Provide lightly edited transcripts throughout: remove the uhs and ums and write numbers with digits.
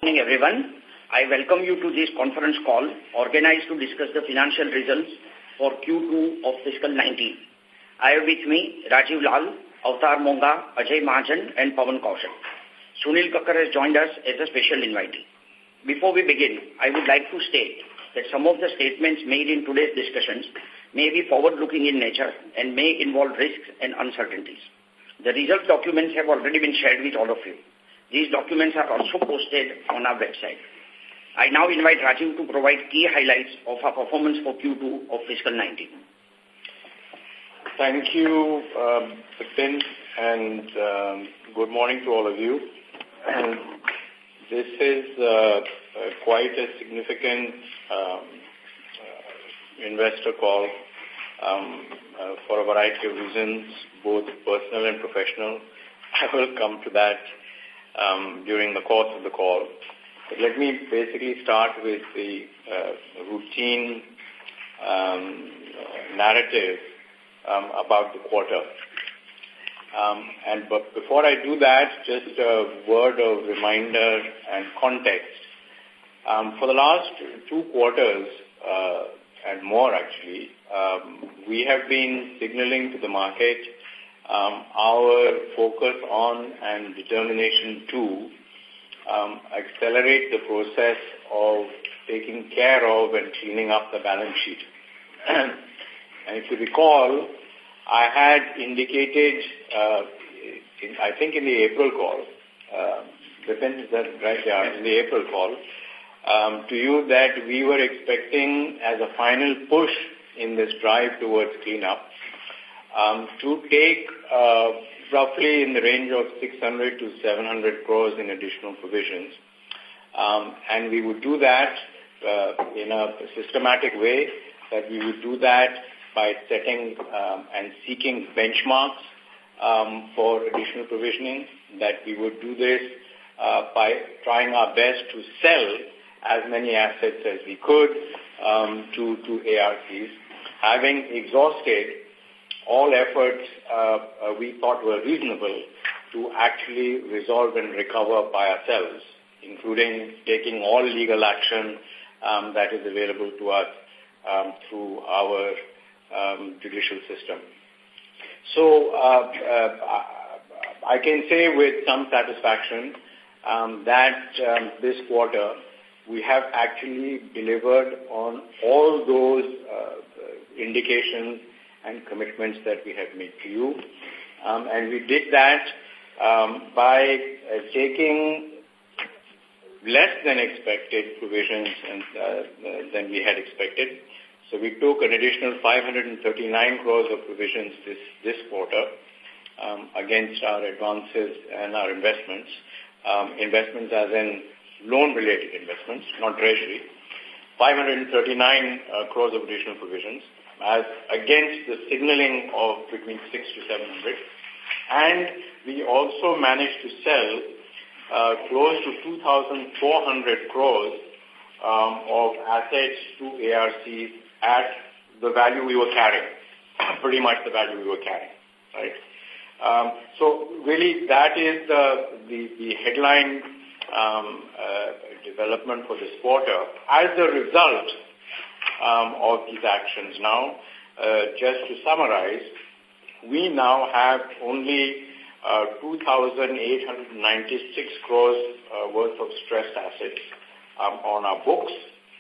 morning, everyone. I welcome you to this conference call organized to discuss the financial results for Q2 of fiscal 19. I have with me Rajiv Lal, Avatar Monga, Ajay Mahajan, and Pawan Kaushal. Sunil Kakkar has joined us as a special invitee. Before we begin, I would like to state that some of the statements made in today's discussions may be forward-looking in nature and may involve risks and uncertainties. The result documents have already been shared with all of you. These documents are also posted on our website. I now invite Rajiv to provide key highlights of our performance for Q2 of fiscal 19. Thank you, Vipin, and good morning to all of you. And this is quite a significant investor call for a variety of reasons, both personal and professional. I will come to that during the course of the call. But let me basically start with the routine narrative about the quarter. But before I do that, just a word of reminder and context. For the last 2 quarters, and more actually, we have been signaling to the market our focus on and determination to accelerate the process of taking care of and cleaning up the balance sheet. And if you recall, I had indicated, I think in the April call, Vipin, is that right? Yeah, in the April call, to you that we were expecting as a final push in this drive towards cleanup to take roughly in the range of 600 to 700 crores in additional provisions. And we would do that in a systematic way, that we would do that by setting and seeking benchmarks for additional provisioning, that we would do this by trying our best to sell as many assets as we could to ARCs. Having exhausted all efforts we thought were reasonable to actually resolve and recover by ourselves, including taking all legal action that is available to us through our judicial system. So I can say with some satisfaction that this quarter we have actually delivered on all those indications and commitments that we have made to you. And we did that by taking less than expected provisions than we had expected. So we took an additional 539 crores of provisions this quarter against our advances and our investments. Investments as in loan-related investments, not treasury. 539 crores of additional provisions as against the signaling of between 6 to 700. And we also managed to sell close to 2,400 crores of assets to ARCs at the value we were carrying, pretty much the value we were carrying, right? So really that is the headline development for this quarter. As a result of these actions now, just to summarize, we now have only 2,896 crores worth of stressed assets on our books,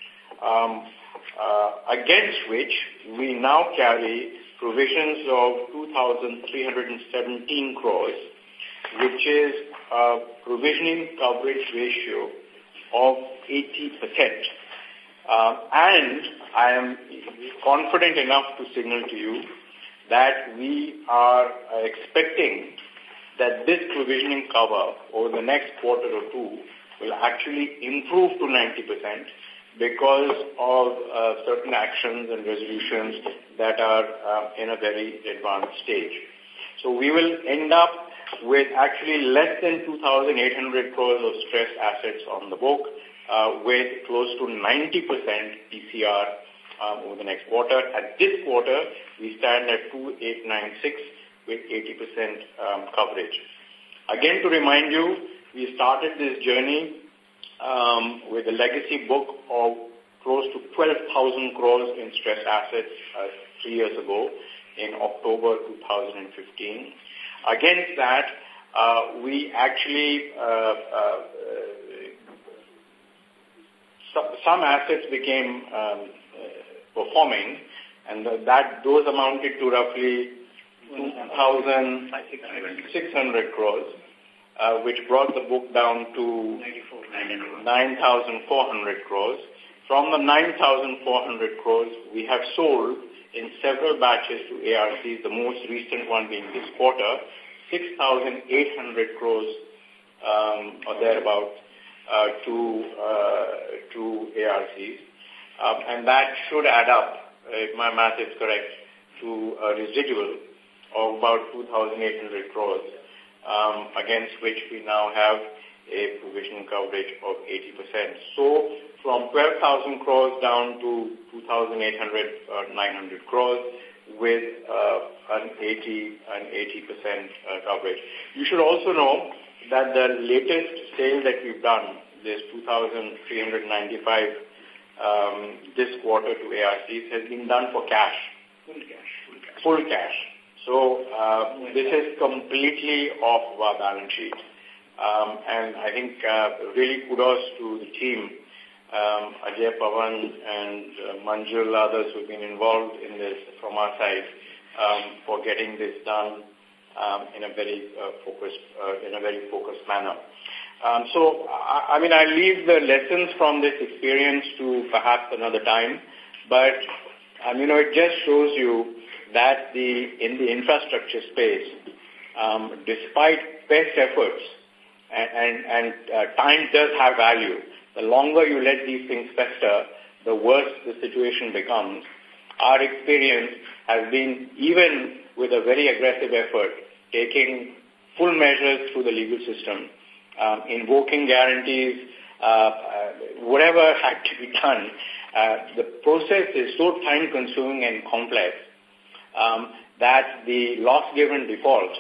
against which we now carry provisions of 2,317 crores, which is a provisioning coverage ratio of 80%. And I am confident enough to signal to you that we are expecting that this provisioning cover over the next quarter or two will actually improve to 90% because of certain actions and resolutions that are in a very advanced stage. So we will end up with actually less than 2,800 crores of stressed assets on the book, with close to 90% PCR over the next quarter. At this quarter, we stand at 2,896 with 80% coverage. Again, to remind you, we started this journey with a legacy book of close to 12,000 crores in stressed assets 3 years ago in October 2015. Against that, we actually, some assets became performing, and those amounted to roughly 2,600 crores, which brought the book down to 9,400 crores. From the 9,400 crores, we have sold in several batches to ARCs, the most recent one being this quarter, 6,800 crores or thereabout to ARCs. And that should add up, if my math is correct, to a residual of about 2,800 crores, against which we now have a provision coverage of 80%. So from 12,000 crores down to 2,800 or 900 crores with an 80% coverage. You should also know that the latest sale that we've done, this 2,395 this quarter to ARCs, has been done for cash. Full cash. So this is completely off our balance sheet. And I think really kudos to the team, Ajay, Pawan, and Manjul, others who've been involved in this from our side, for getting this done in a very focused manner. So I leave the lessons from this experience to perhaps another time, but it just shows you that in the infrastructure space, despite best efforts, and time does have value. The longer you let these things fester, the worse the situation becomes. Our experience has been, even with a very aggressive effort, taking full measures through the legal system, invoking guarantees, whatever had to be done. The process is so time-consuming and complex that the loss given default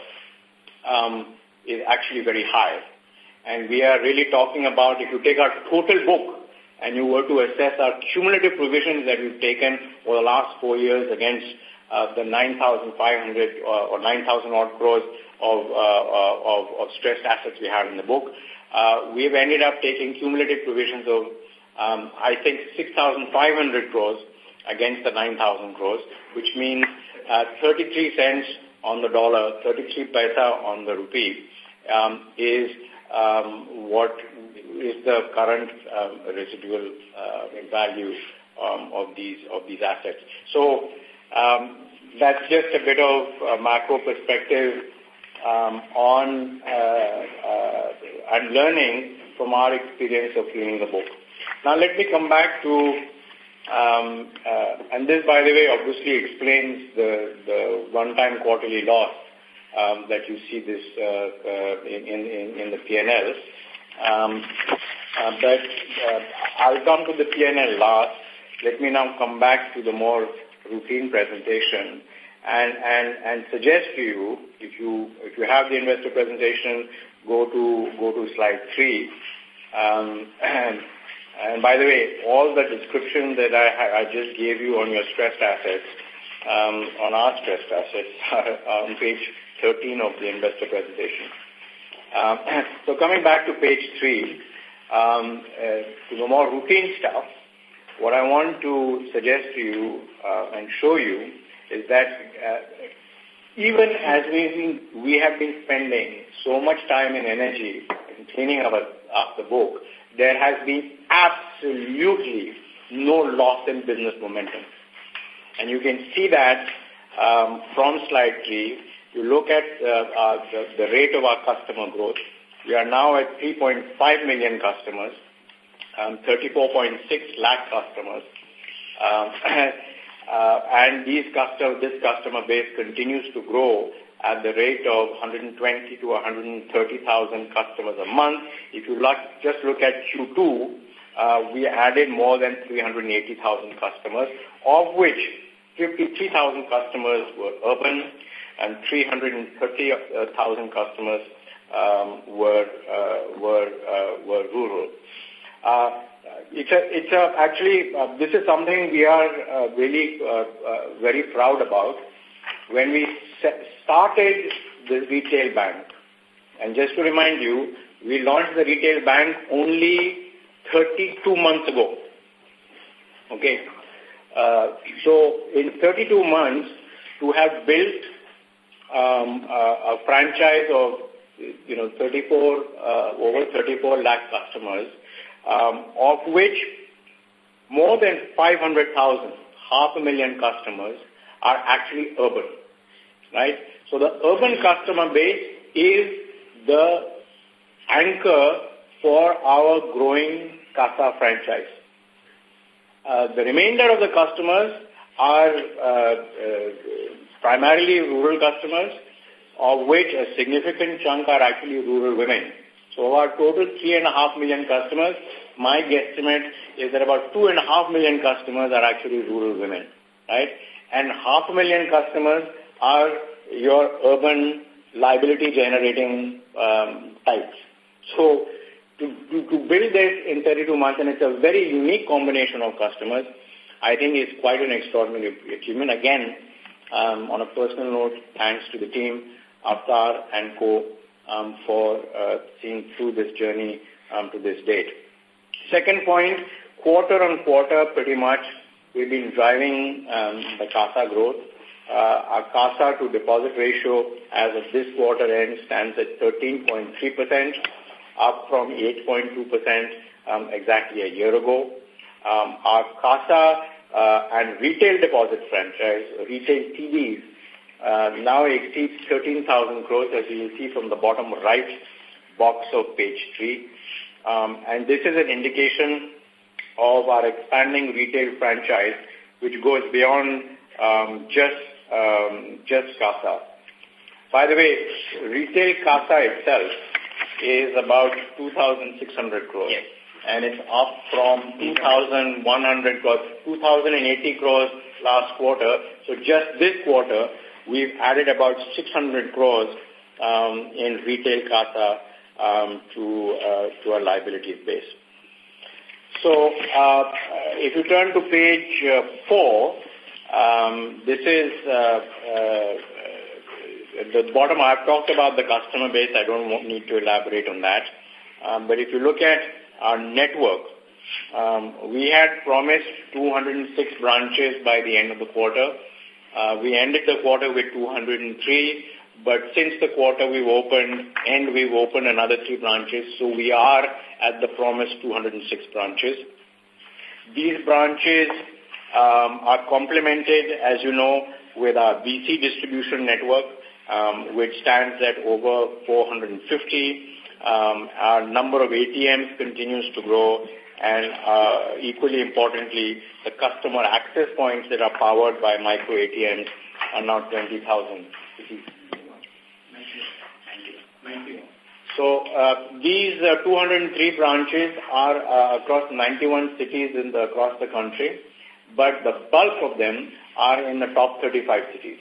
is actually very high. And we are really talking about, if you take our total book and you were to assess our cumulative provisions that we've taken over the last 4 years against the 9,500 or 9,000 odd crores of stressed assets we have in the book, we've ended up taking cumulative provisions of, I think, 6,500 crores against the 9,000 crores, which means 33 cents on the dollar, 33 paisa on the rupee, is what is the current residual value of these assets. So that's just a bit of macro perspective on and learning from our experience of cleaning the book. Now let me come back to, and this, by the way, obviously explains the one-time quarterly loss that you see this in the P&L. But I'll come to the P&L last. Let me now come back to the more routine presentation and suggest to you, if you have the investor presentation, go to slide 3. And by the way, all the description that I just gave you on your stressed assets, on our stressed assets, are on page 13 of the investor presentation. So coming back to page 3, to the more routine stuff, what I want to suggest to you and show you is that even as we have been spending so much time and energy in cleaning up the book, there has been absolutely no loss in business momentum. And you can see that from slide 3. You look at the rate of our customer growth. We are now at 3.5 million customers, 34.6 lakh customers. And this customer base continues to grow at the rate of 120 to 130,000 customers a month. If you just look at Q2, we added more than 380,000 customers, of which 53,000 customers were urban and 330,000 customers were rural. Actually, this is something we are really very proud about. When we started the retail bank, and just to remind you, we launched the retail bank only 32 months ago. Okay. So in 32 months, to have built a franchise of, over 34 lakh customers, of which more than 500,000, 500,000 customers are actually urban, right? So the urban customer base is the anchor for our growing CASA franchise. The remainder of the customers are primarily rural customers, of which a significant chunk are actually rural women. So our total 3.5 million customers, my guesstimate is that about 2.5 million customers are actually rural women, right? And 500,000 customers are your urban liability generating types. So to build this in 32 months, and it's a very unique combination of customers, I think is quite an extraordinary achievement. Again, on a personal note, thanks to the team, Avtar and Co. For seeing through this journey to this date. Second point, quarter on quarter, pretty much, we've been driving the CASA growth. Our CASA to deposit ratio as of this quarter end stands at 13.3%, up from 8.2% exactly a year ago. Our CASA and retail deposit franchise, retail TDs, now exceeds 13,000 crores, as you will see from the bottom right box of page 3. And this is an indication of our expanding retail franchise, which goes beyond just CASA. By the way, retail CASA itself is about 2,600 crores. Yes. And it's up from 2,100 crores, 2,080 crores last quarter. So just this quarter, we've added about 600 crores in retail CASA to our liabilities base. So if you turn to page 4, this is the bottom. I've talked about the customer base. I don't need to elaborate on that. But if you look at our network, we had promised 206 branches by the end of the quarter. We ended the quarter with 203, but since the quarter we've opened another 3 branches, so we are at the promised 206 branches. These branches are complemented, as you know, with our BC distribution network, which stands at over 450. Our number of ATMs continues to grow, and equally importantly, the customer access points that are powered by micro ATMs are now 20,000. So these 203 branches are across 91 cities across the country, but the bulk of them are in the top 35 cities.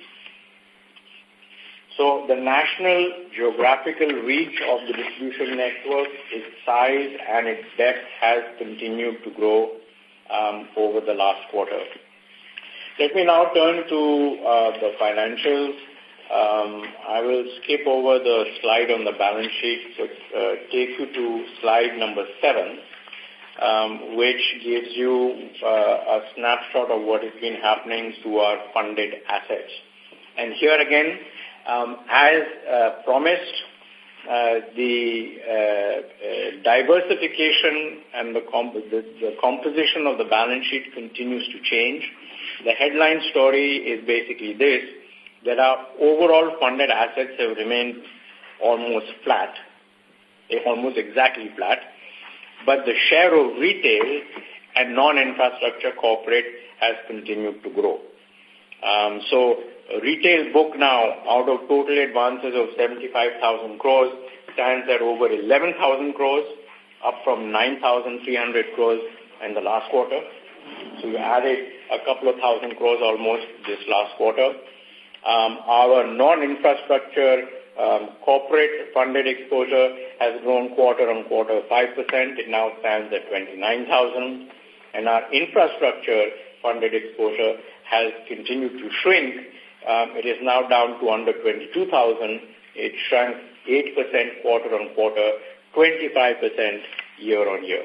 So the national geographical reach of the distribution network, its size and its depth has continued to grow over the last quarter. Let me now turn to the financials. I will skip over the slide on the balance sheet, so take you to slide number 7, which gives you a snapshot of what has been happening to our funded assets. And here again, as promised, the diversification and the composition of the balance sheet continues to change. The headline story is basically this, that our overall funded assets have remained almost flat, almost exactly flat, but the share of retail and non-infrastructure corporate has continued to grow. So retail book now, out of total advances of 75,000 crores, stands at over 11,000 crores, up from 9,300 crores in the last quarter. So we added a couple of thousand crores almost this last quarter. Our non-infrastructure Corporate funded exposure has grown quarter on quarter 5%. It now stands at 29,000. And our infrastructure funded exposure has continued to shrink. It is now down to under 22,000. It shrank 8% quarter on quarter, 25% year on year.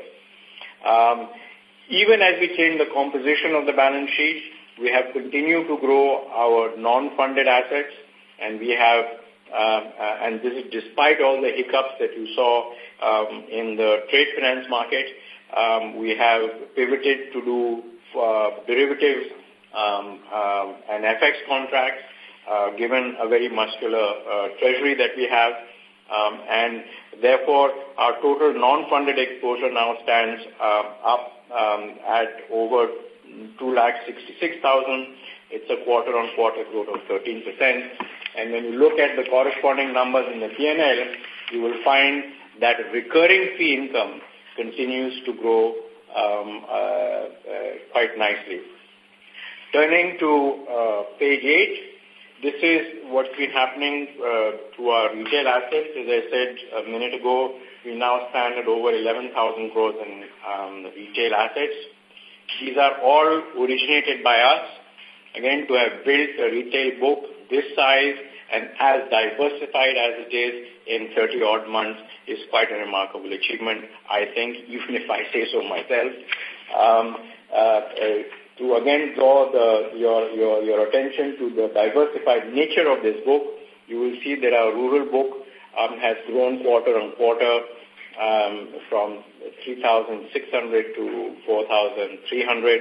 Even as we change the composition of the balance sheet, we have continued to grow our non-funded assets, and we have, and this is despite all the hiccups that you saw in the trade finance market. We have pivoted to do derivatives and FX contracts, given a very muscular treasury that we have. And therefore, our total non-funded exposure now stands up at over 266,000. It's a quarter-on-quarter growth of 13%. And when you look at the corresponding numbers in the P&L, you will find that recurring fee income continues to grow quite nicely. Turning to page 8, this is what's been happening to our retail assets. As I said a minute ago, we now stand at over 11,000 crores in retail assets. These are all originated by us. Again, to have built a retail book this size and as diversified as it is in 30-odd months is quite a remarkable achievement, I think, even if I say so myself. To again draw your attention to the diversified nature of this book, you will see that our rural book has grown quarter on quarter from 3,600 to 4,300.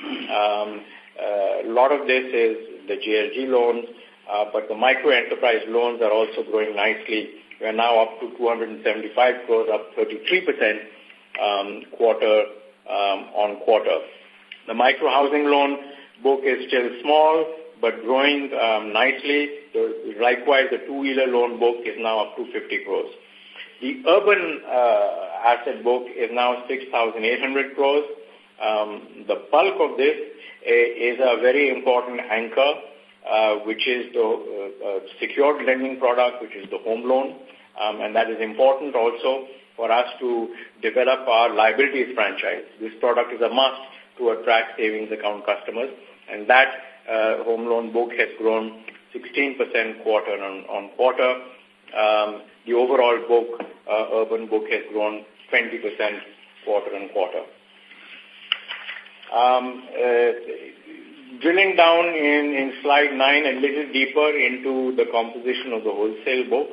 A lot of this is the JLG loans, but the micro enterprise loans are also growing nicely. We are now up to 275 crores, up 33% quarter on quarter. The micro housing loan book is still small, but growing nicely. Likewise, the two-wheeler loan book is now up to 50 crores. The urban asset book is now 6,800 crores. The bulk of this is a very important anchor, which is the secured lending product, which is the home loan. And that is important also for us to develop our liabilities franchise. This product is a must to attract savings account customers. And that home loan book has grown 16% quarter on quarter. The overall book, urban book, has grown 20% quarter on quarter. Drilling down in slide 9 a little deeper into the composition of the wholesale book,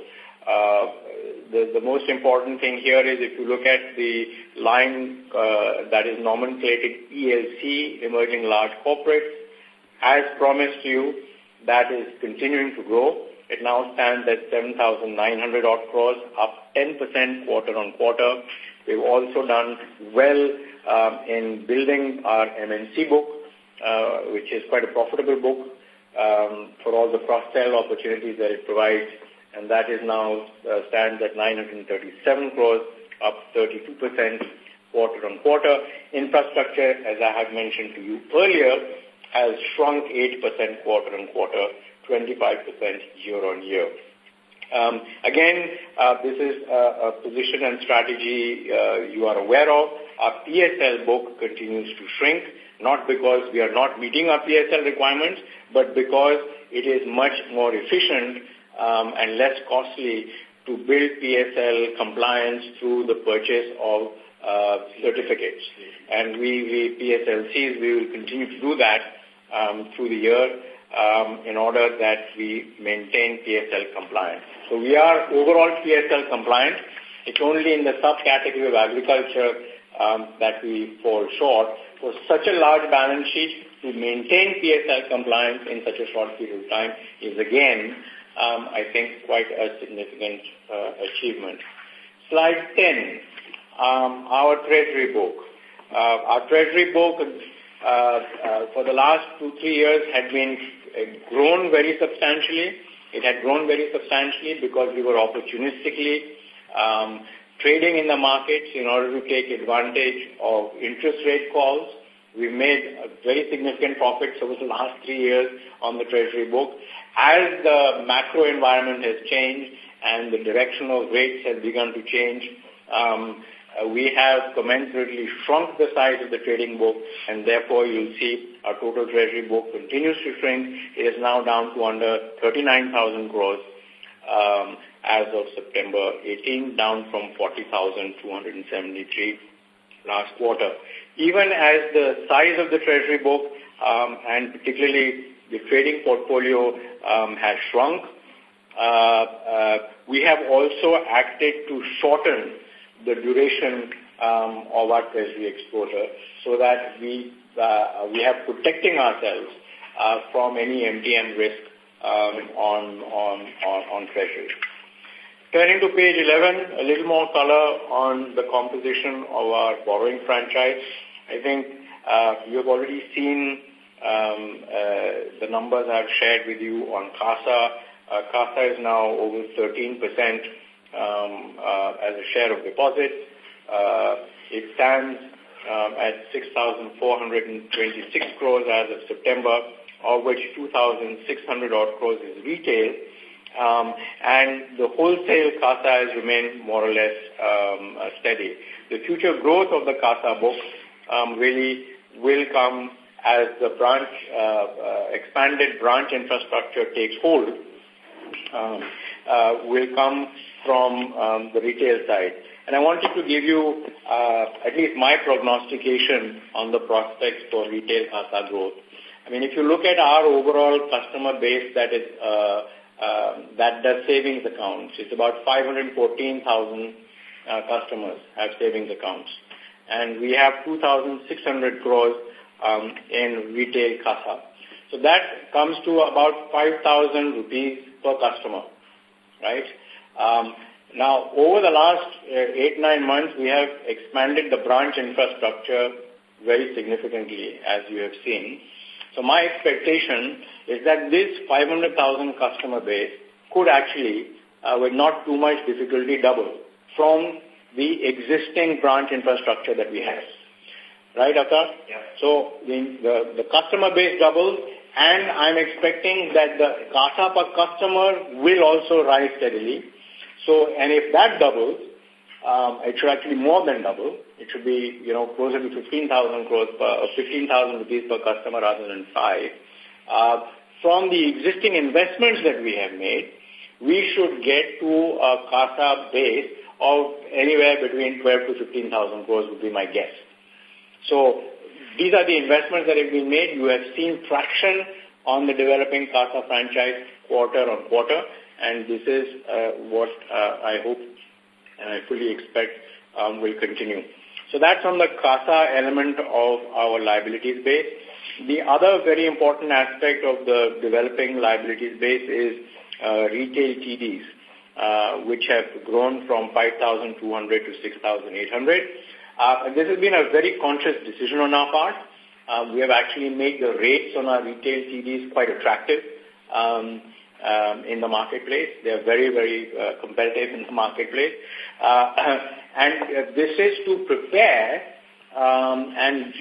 the most important thing here is if you look at the line that is nomenclated ELC, Emerging Large Corporates, as promised to you, that is continuing to grow. It now stands at 7,900 odd crores, up 10% quarter on quarter. We've also done well in building our MNC book, which is quite a profitable book for all the cross-sell opportunities that it provides. And that is now stands at 937 crores, up 32% quarter on quarter. Infrastructure, as I have mentioned to you earlier, has shrunk 8% quarter on quarter, 25% year on year. Again, this is a position and strategy you are aware of. Our PSL book continues to shrink, not because we are not meeting our PSL requirements, but because it is much more efficient and less costly to build PSL compliance through the purchase of certificates. And PSLCs, we will continue to do that through the year in order that we maintain PSL compliance. So we are overall PSL compliant. It's only in the subcategory of agriculture that we fall short. For such a large balance sheet, to maintain PSL compliance in such a short period of time is again, I think, quite a significant achievement. Slide 10, our treasury book. Our treasury book for the last 2-3 years had been grown very substantially. It had grown very substantially because we were opportunistically trading in the markets in order to take advantage of interest rate calls. We made very significant profits over the last 3 years on the treasury book. As the macro environment has changed and the direction of rates has begun to change, we have commensurately shrunk the size of the trading book, and therefore you'll see our total treasury book continues to shrink. It is now down to under 39,000 crores as of September 18, down from 40,273 last quarter. Even as the size of the treasury book and particularly the trading portfolio has shrunk, we have also acted to shorten the duration of our treasury exposure so that we have protecting ourselves from any MTM risk on treasury. Turning to page 11, a little more color on the composition of our borrowing franchise. I think you have already seen the numbers I've shared with you on CASA. CASA is now over 13% as a share of deposits. It stands at 6,426 crores as of September, of which 2,600 odd crores is retail. And the wholesale CASA has remained more or less steady. The future growth of the CASA book really will come as the expanded branch infrastructure takes hold, will come from the retail side. And I wanted to give you at least my prognostication on the prospects for retail CASA growth. I mean, if you look at our overall customer base that is that does savings accounts, it's about 514,000 customers have savings accounts. And we have 2,600 crores in retail CASA. So that comes to about 5,000 rupees per customer, right? Now, over the last 8-9 months, we have expanded the branch infrastructure very significantly, as you have seen. So my expectation is that this 500,000 customer base could actually, with not too much difficulty, double from the existing branch infrastructure that we have. Right, Avtar? Yeah. So the customer base doubles, and I'm expecting that the CASA per customer will also rise steadily. So, and if that doubles, it should actually more than double. It should be, closer to 15,000 crores or 15,000 rupees per customer rather than 5. From the existing investments that we have made, we should get to a CASA base of anywhere between 12 to 15,000 crores would be my guess. So these are the investments that have been made. You have seen traction on the developing CASA franchise quarter on quarter, and this is what I hope and I fully expect will continue. So that's on the CASA element of our liabilities base. The other very important aspect of the developing liabilities base is retail TDs, which have grown from 5,200 to 6,800. This has been a very conscious decision on our part. We have actually made the rates on our retail TDs quite attractive in the marketplace. They are very, very competitive in the marketplace. And this is to prepare and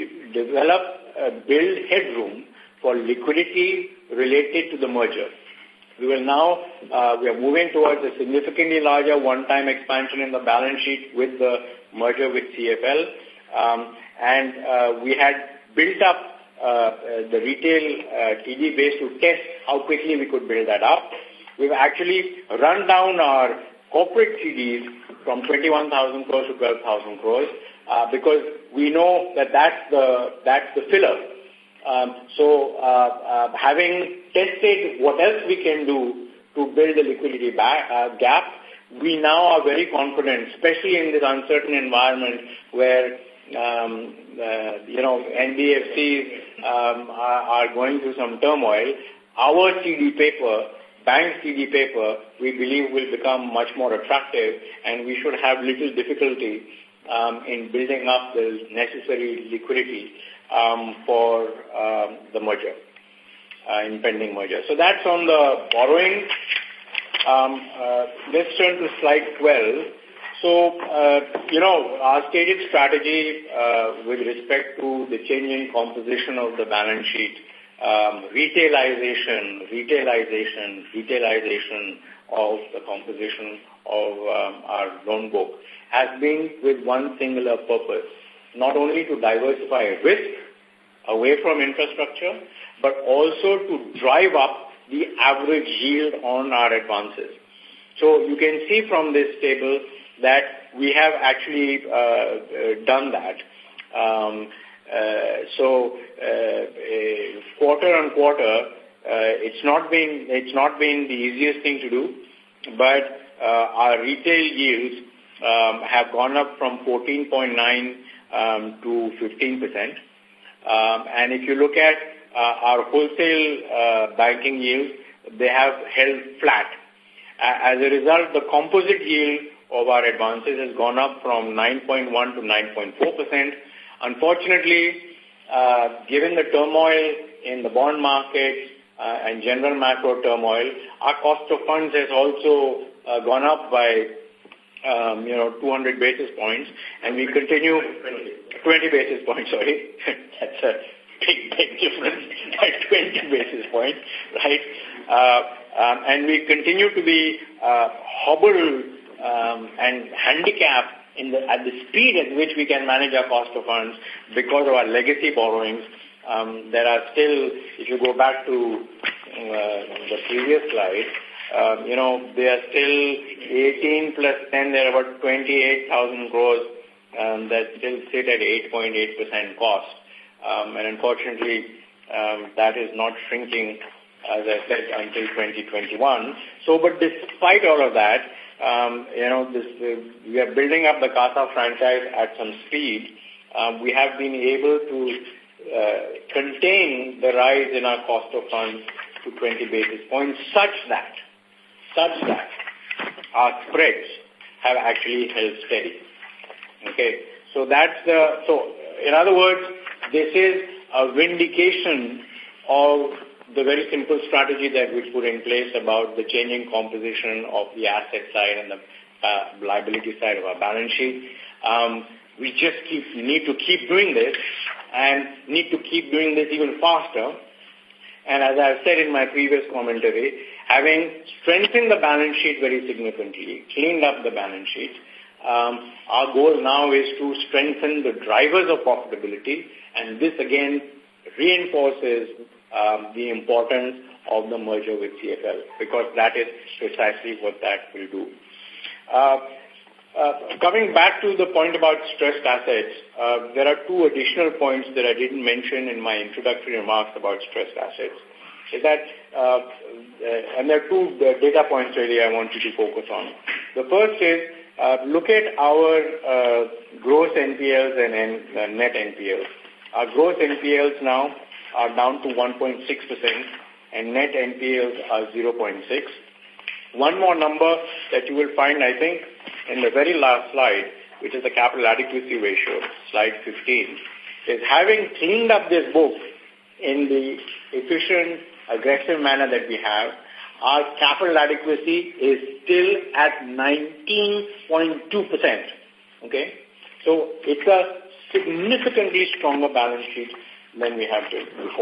build headroom for liquidity related to the merger. We will now, we are moving towards a significantly larger one-time expansion in the balance sheet with the merger with CFL. And we had built up the retail TD base to test how quickly we could build that up. We've actually run down our corporate TDs from 21,000 crores to 12,000 crores because we know that that's the filler. So having tested what else we can do to build the liquidity gap, we now are very confident, especially in this uncertain environment where NBFCs are going through some turmoil. Our TD paper, bank TD paper, we believe will become much more attractive, and we should have little difficulty in building up the necessary liquidity for the merger, impending merger. So that's on the borrowing. Let's turn to slide 12. So, our stated strategy with respect to the changing composition of the balance sheet, retailization of the composition of our loan book has been with one singular purpose, not only to diversify risk away from infrastructure, but also to drive up the average yield on our advances. So you can see from this table that we have actually done that. Quarter on quarter, it's not been the easiest thing to do, but our retail yields have gone up from 14.9 to 15%. And if you look at our wholesale banking yields, they have held flat. As a result, the composite yield of our advances has gone up from 9.1 to 9.4%. Unfortunately, given the turmoil in the bond market and general macro turmoil, our cost of funds has also gone up by 200 basis points, and we continue 20 basis points, sorry. That's a big difference by 20 basis points, right? And we continue to be hobbled and handicapped at the speed at which we can manage our cost of funds because of our legacy borrowings. There are still, if you go back to the previous slide, they are still 18 plus 10, they're about 28,000 crores that still sit at 8.8% cost. And unfortunately, that is not shrinking, as I said, until 2021. So, but despite all of that, we are building up the CASA franchise at some speed. We have been able to contain the rise in our cost of funds to 20 basis points, such that our spreads have actually held steady. Okay, so in other words, this is a vindication of the very simple strategy that we put in place about the changing composition of the asset side and the liability side of our balance sheet. We just need to keep doing this and need to keep doing this even faster. And as I've said in my previous commentary, having strengthened the balance sheet very significantly, cleaned up the balance sheet, our goal now is to strengthen the drivers of profitability, and this again reinforces the importance of the merger with CFL, because that is precisely what that will do. Coming back to the point about stressed assets, there are two additional points that I didn't mention in my introductory remarks about stressed assets. Is that, and there are two data points really I want you to focus on. The first is, look at our gross NPLs and net NPLs. Our gross NPLs now are down to 1.6% and net NPLs are 0.6. One more number that you will find, I think, in the very last slide, which is the capital adequacy ratio, slide 15, is having cleaned up this book in the efficient, aggressive manner that we have, our capital adequacy is still at 19.2%. Okay? So it's a significantly stronger balance sheet than we have before.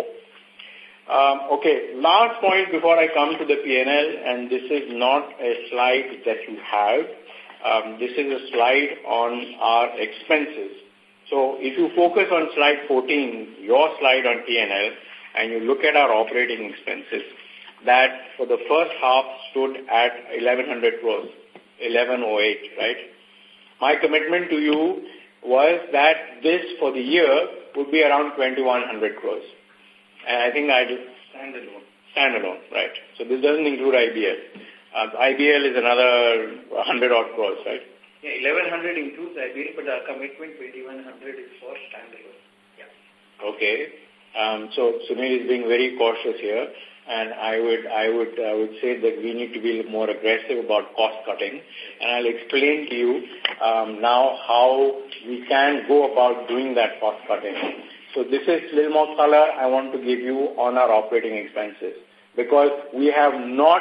Okay, last point before I come to the P&L, and this is not a slide that you have. This is a slide on our expenses. So if you focus on slide 14, your slide on P&L, and you look at our operating expenses, that for the first half stood at 1,100 crores, 1,108, right? My commitment to you was that this for the year would be around 2,100 crores. And I think I just standalone, right? So this doesn't include IBL. IBL is another 100 odd crores, right? Yeah, 1,100 includes IBL, but our commitment 2,100 is for standalone. Yeah. Okay. So Sunil is being very cautious here, and I would say that we need to be more aggressive about cost cutting, and I'll explain to you now how we can go about doing that cost cutting. So this is a little more color I want to give you on our operating expenses, because we have not,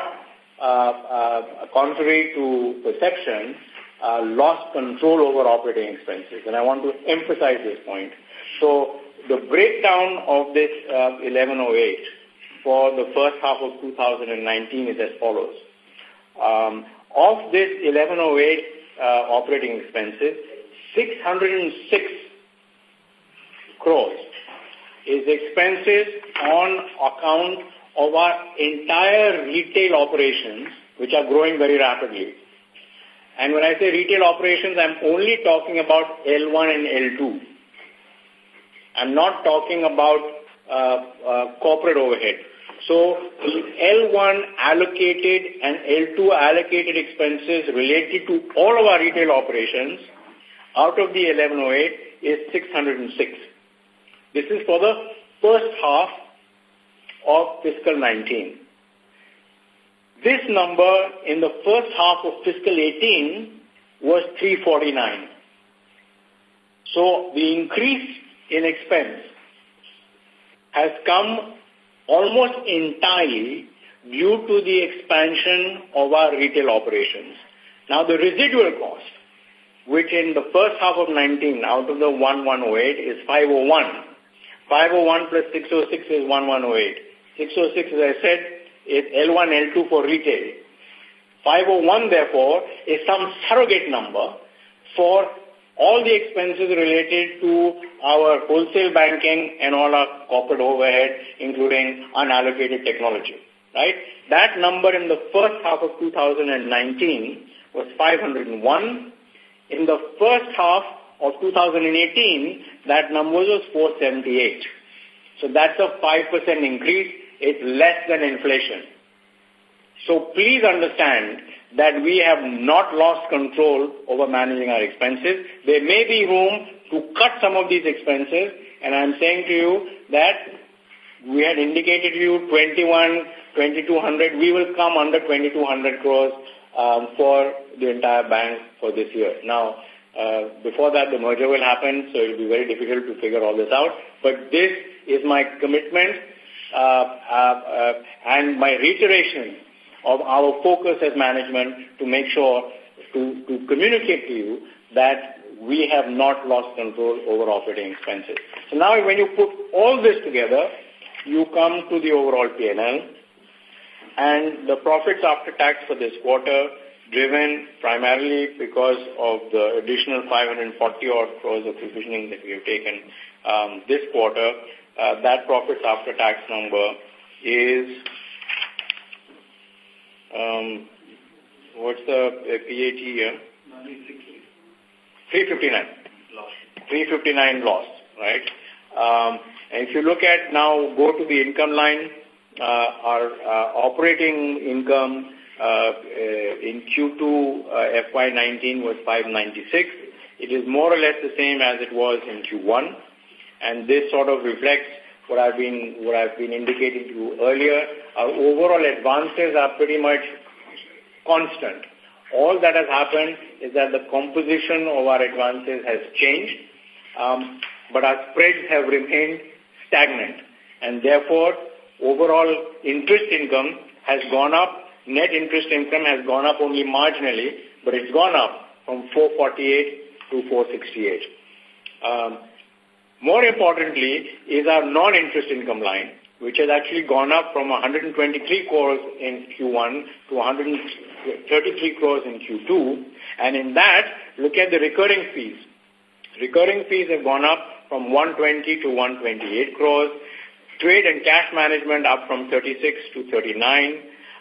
contrary to perception, lost control over operating expenses, and I want to emphasize this point. So the breakdown of this 1,108 for the first half of 2019 is as follows. Of this 1108 operating expenses, 606 crores is expenses on account of our entire retail operations, which are growing very rapidly. And when I say retail operations, I'm only talking about L1 and L2. I'm not talking about corporate overhead. So L1 allocated and L2 allocated expenses related to all of our retail operations out of the 1108 is 606. This is for the first half of fiscal 19. This number in the first half of fiscal 18 was 349. So the increase in expense has come almost entirely due to the expansion of our retail operations. Now the residual cost, which in the first half of 19 out of the 1108 is 501. 501 plus 606 is 1108. 606, as I said, is L1, L2 for retail. 501, therefore, is some surrogate number for all the expenses related to our wholesale banking and all our corporate overhead, including unallocated technology, right? That number in the first half of 2019 was 501. In the first half of 2018, that number was 478. So that's a 5% increase. It's less than inflation. So please understand that we have not lost control over managing our expenses. There may be room to cut some of these expenses, and I'm saying to you that we had indicated to you 2200. We will come under 2200 crores for the entire bank for this year. Now, before that, the merger will happen, so it will be very difficult to figure all this out. But this is my commitment and my reiteration of our focus as management to make sure to communicate to you that we have not lost control over operating expenses. So now when you put all this together, you come to the overall P&L, and the profits after tax for this quarter, driven primarily because of the additional 540 odd crores of provisioning that we have taken this quarter, that profits after tax number is, what's the PAT here? 359. Loss. 359 loss, right? And if you look at now, go to the income line, our operating income in Q2 FY19 was 596. It is more or less the same as it was in Q1, and this sort of reflects what I've been indicating to you earlier. Our overall advances are pretty much constant. All that has happened is that the composition of our advances has changed, but our spreads have remained stagnant, and therefore overall interest income has gone up. Net interest income has gone up only marginally, but it's gone up from 448 to 468. More importantly is our non-interest income line, which has actually gone up from 123 crores in Q1 to 133 crores in Q2. And in that, look at the recurring fees. Recurring fees have gone up from 120 to 128 crores. Trade and cash management up from 36 to 39.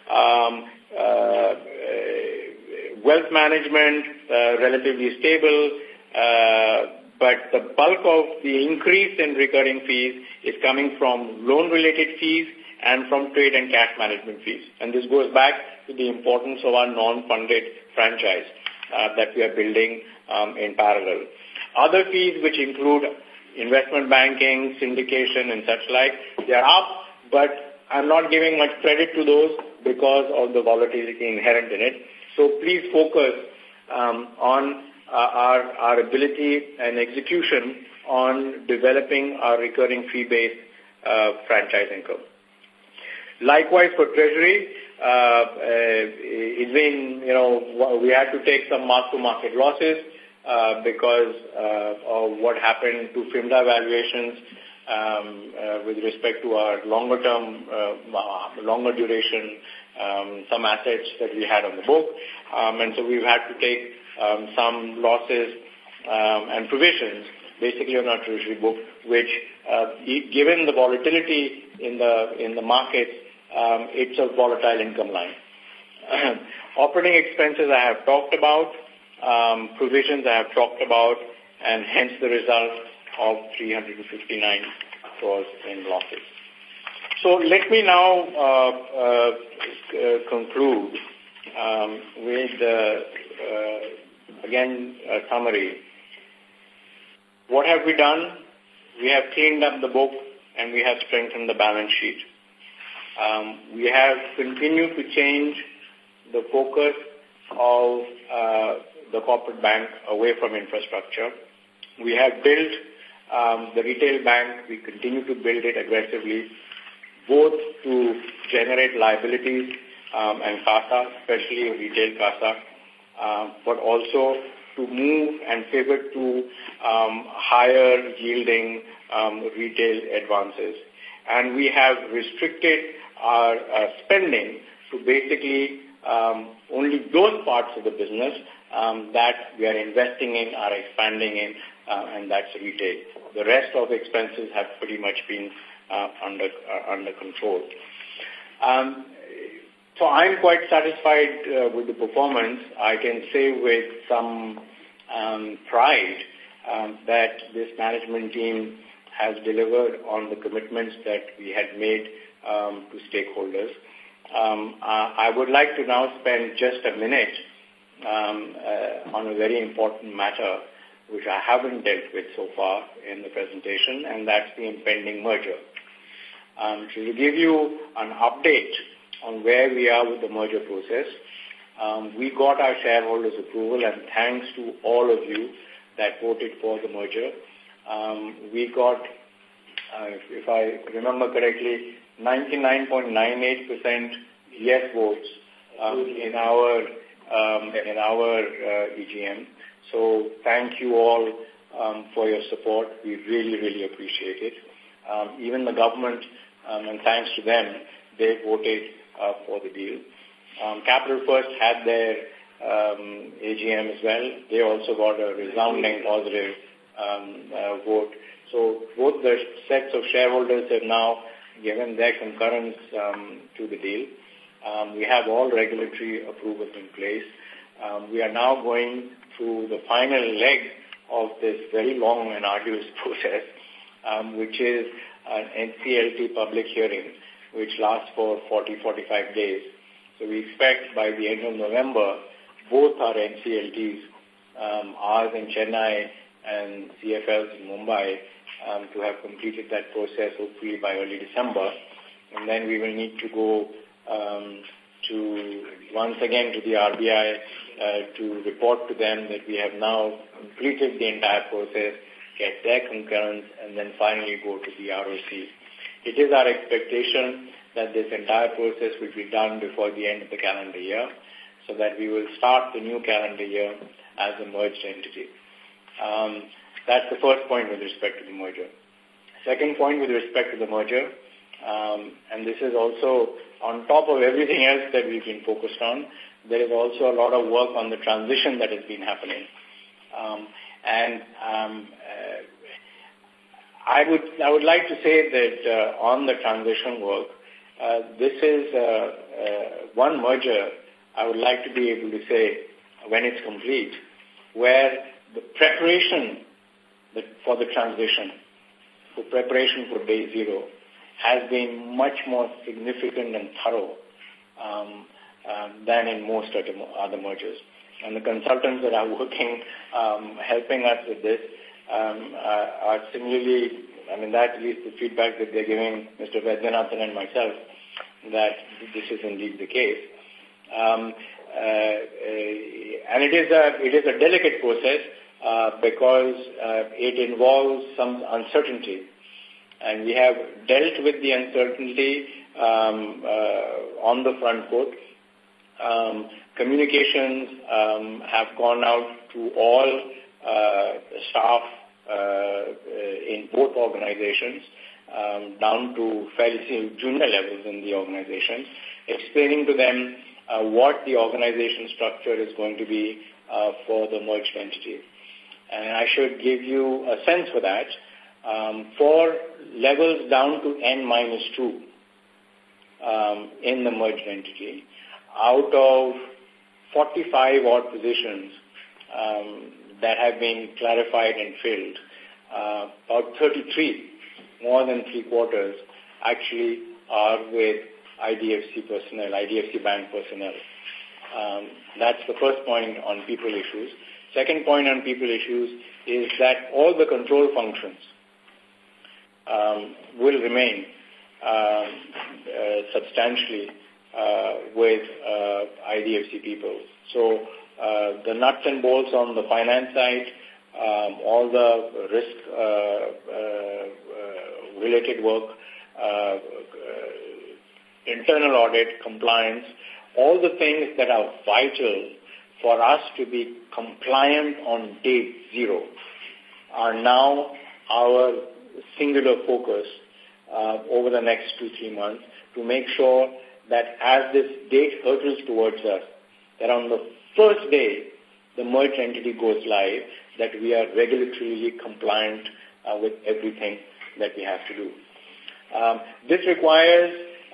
Wealth management, relatively stable, but the bulk of the increase in recurring fees is coming from loan-related fees and from trade and cash management fees. And this goes back to the importance of our non-funded franchise that we are building in parallel. Other fees, which include investment banking, syndication, and such like, they are up, but I'm not giving much credit to those because of the volatility inherent in it. So please focus on our ability and execution on developing our recurring fee-based franchise income. Likewise for treasury, it's been, we had to take some mark-to-market losses because of what happened to FIMDA valuations with respect to our longer duration some assets that we had on the book. And so we've had to take some losses and provisions basically on our treasury book, which given the volatility in the markets, it's a volatile income line. Operating expenses I have talked about, provisions I have talked about, and hence the result of 359 crores in losses. So let me now conclude with, again, a summary. What have we done? We have cleaned up the book and we have strengthened the balance sheet. We have continued to change the focus of the corporate bank away from infrastructure. We have built the retail bank. We continue to build it aggressively, both to generate liabilities and CASA, especially retail CASA, but also to move and pivot to higher yielding retail advances. And we have restricted our spending to basically only those parts of the business that we are investing in, are expanding in, and that's retail. The rest of expenses have pretty much been under control. So I'm quite satisfied with the performance. I can say with some pride that this management team has delivered on the commitments that we had made to stakeholders. I would like to now spend just a minute on a very important matter which I haven't dealt with so far in the presentation, and that's the impending merger. To give you an update on where we are with the merger process, we got our shareholders' approval, and thanks to all of you that voted for the merger. We got, if I remember correctly, 99.98% yes votes in our EGM. So thank you all for your support. We really, really appreciate it. Even the government, and thanks to them, they voted for the deal. Capital First had their AGM as well. They also got a resounding positive vote. So both the sets of shareholders have now given their concurrence to the deal. We have all regulatory approvals in place. We are now going through the final leg of this very long and arduous process, which is an NCLT public hearing, which lasts for 40-45 days. So we expect by the end of November, both our NCLTs, ours in Chennai and CFLs in Mumbai, to have completed that process hopefully by early December. And then we will need to go once again to the RBI to report to them that we have now completed the entire process, get their concurrence, and then finally go to the ROC. It is our expectation that this entire process will be done before the end of the calendar year, so that we will start the new calendar year as a merged entity. That's the first point with respect to the merger. Second point with respect to the merger, and this is also on top of everything else that we've been focused on, there is also a lot of work on the transition that has been happening. I would like to say that on the transition work, this is one merger I would like to be able to say when it's complete, where the preparation for the transition, the preparation for day zero, has been much more significant and thorough than in most other mergers. And the consultants that are working, helping us with this, are similarly, that is the feedback that they're giving Mr. Vaidyanathan and myself, that this is indeed the case. And it is a delicate process because it involves some uncertainty. And we have dealt with the uncertainty on the front foot. Communications have gone out to all staff in both organizations, down to fairly junior levels in the organizations, explaining to them what the organization structure is going to be for the merged entity. And I should give you a sense for that. For levels down to N-2 in the merged entity, out of 45 odd positions that have been clarified and filled, about 33, more than three-quarters, actually are with IDFC personnel, IDFC Bank personnel. That's the first point on people issues. Second point on people issues is that all the control functions will remain substantially with IDFC people. So the nuts and bolts on the finance side, all the risk-related work, internal audit, compliance, all the things that are vital for us to be compliant on day zero are now our singular focus over the next 2-3 months to make sure that as this date hurtles towards us, that on the first day the merged entity goes live, that we are regulatorily compliant with everything that we have to do. This requires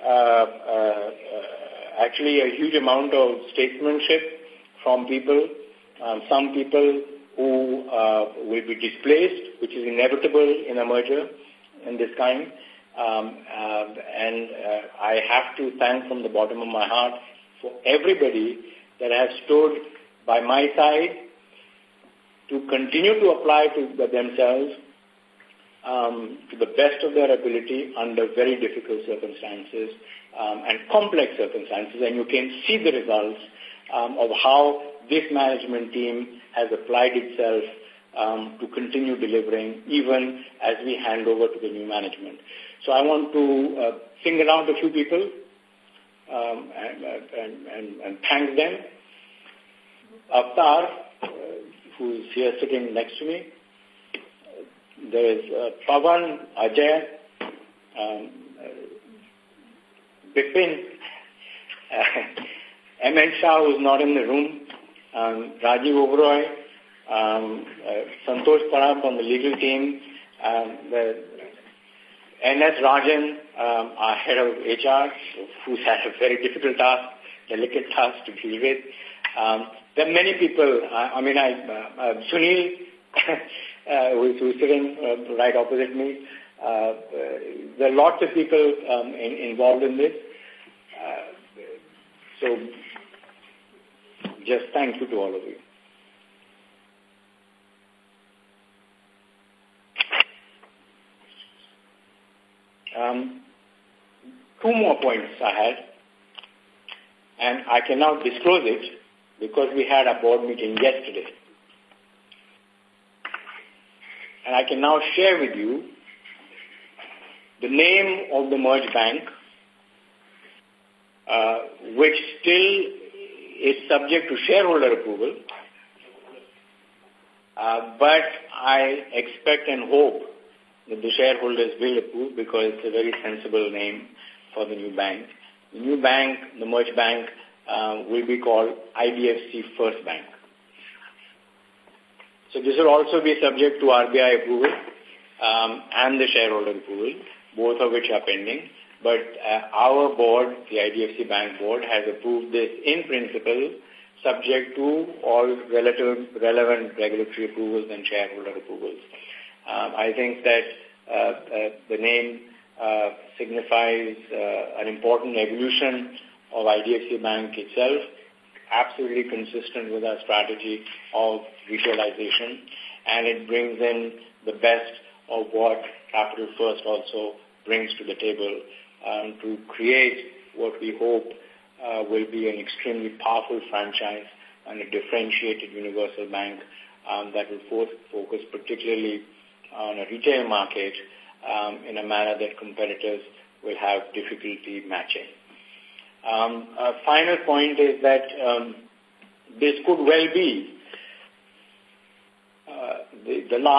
actually a huge amount of statesmanship from people, some people who will be displaced, which is inevitable in a merger in this kind. And I have to thank from the bottom of my heart for everybody that has stood by my side to continue to apply to themselves to the best of their ability under very difficult circumstances and complex circumstances. And you can see the results of how this management team has applied itself to continue delivering even as we hand over to the new management. So I want to single out a few people and thank them. Avtar, who's here sitting next to me. There is Pawan, Ajay, Bipin, M.N. Shah, who's not in the room, Rajiv Oberoi, Santosh Parab on the legal team, N.S. Rajan, our head of HR, who's had a very difficult task, delicate task to deal with. There are many people. Sunil, who's sitting right opposite me. There are lots of people involved in this. So just thank you to all of you. Two more points I had, and I can now disclose it because we had a board meeting yesterday. And I can now share with you the name of the merged bank, which still is subject to shareholder approval, but I expect and hope that the shareholders will approve because it's a very sensible name for the new bank. The new bank, the merged bank, will be called IDFC First Bank. So this will also be subject to RBI approval and the shareholder approval, both of which are pending. But our board, the IDFC Bank board, has approved this in principle, subject to all relevant regulatory approvals and shareholder approvals. I think that the name signifies an important evolution of IDFC Bank itself, absolutely consistent with our strategy of retailization, and it brings in the best of what Capital First also brings to the table to create what we hope will be an extremely powerful franchise and a differentiated universal bank that will focus particularly on a retail market in a manner that competitors will have difficulty matching. A final point is that this could well be the last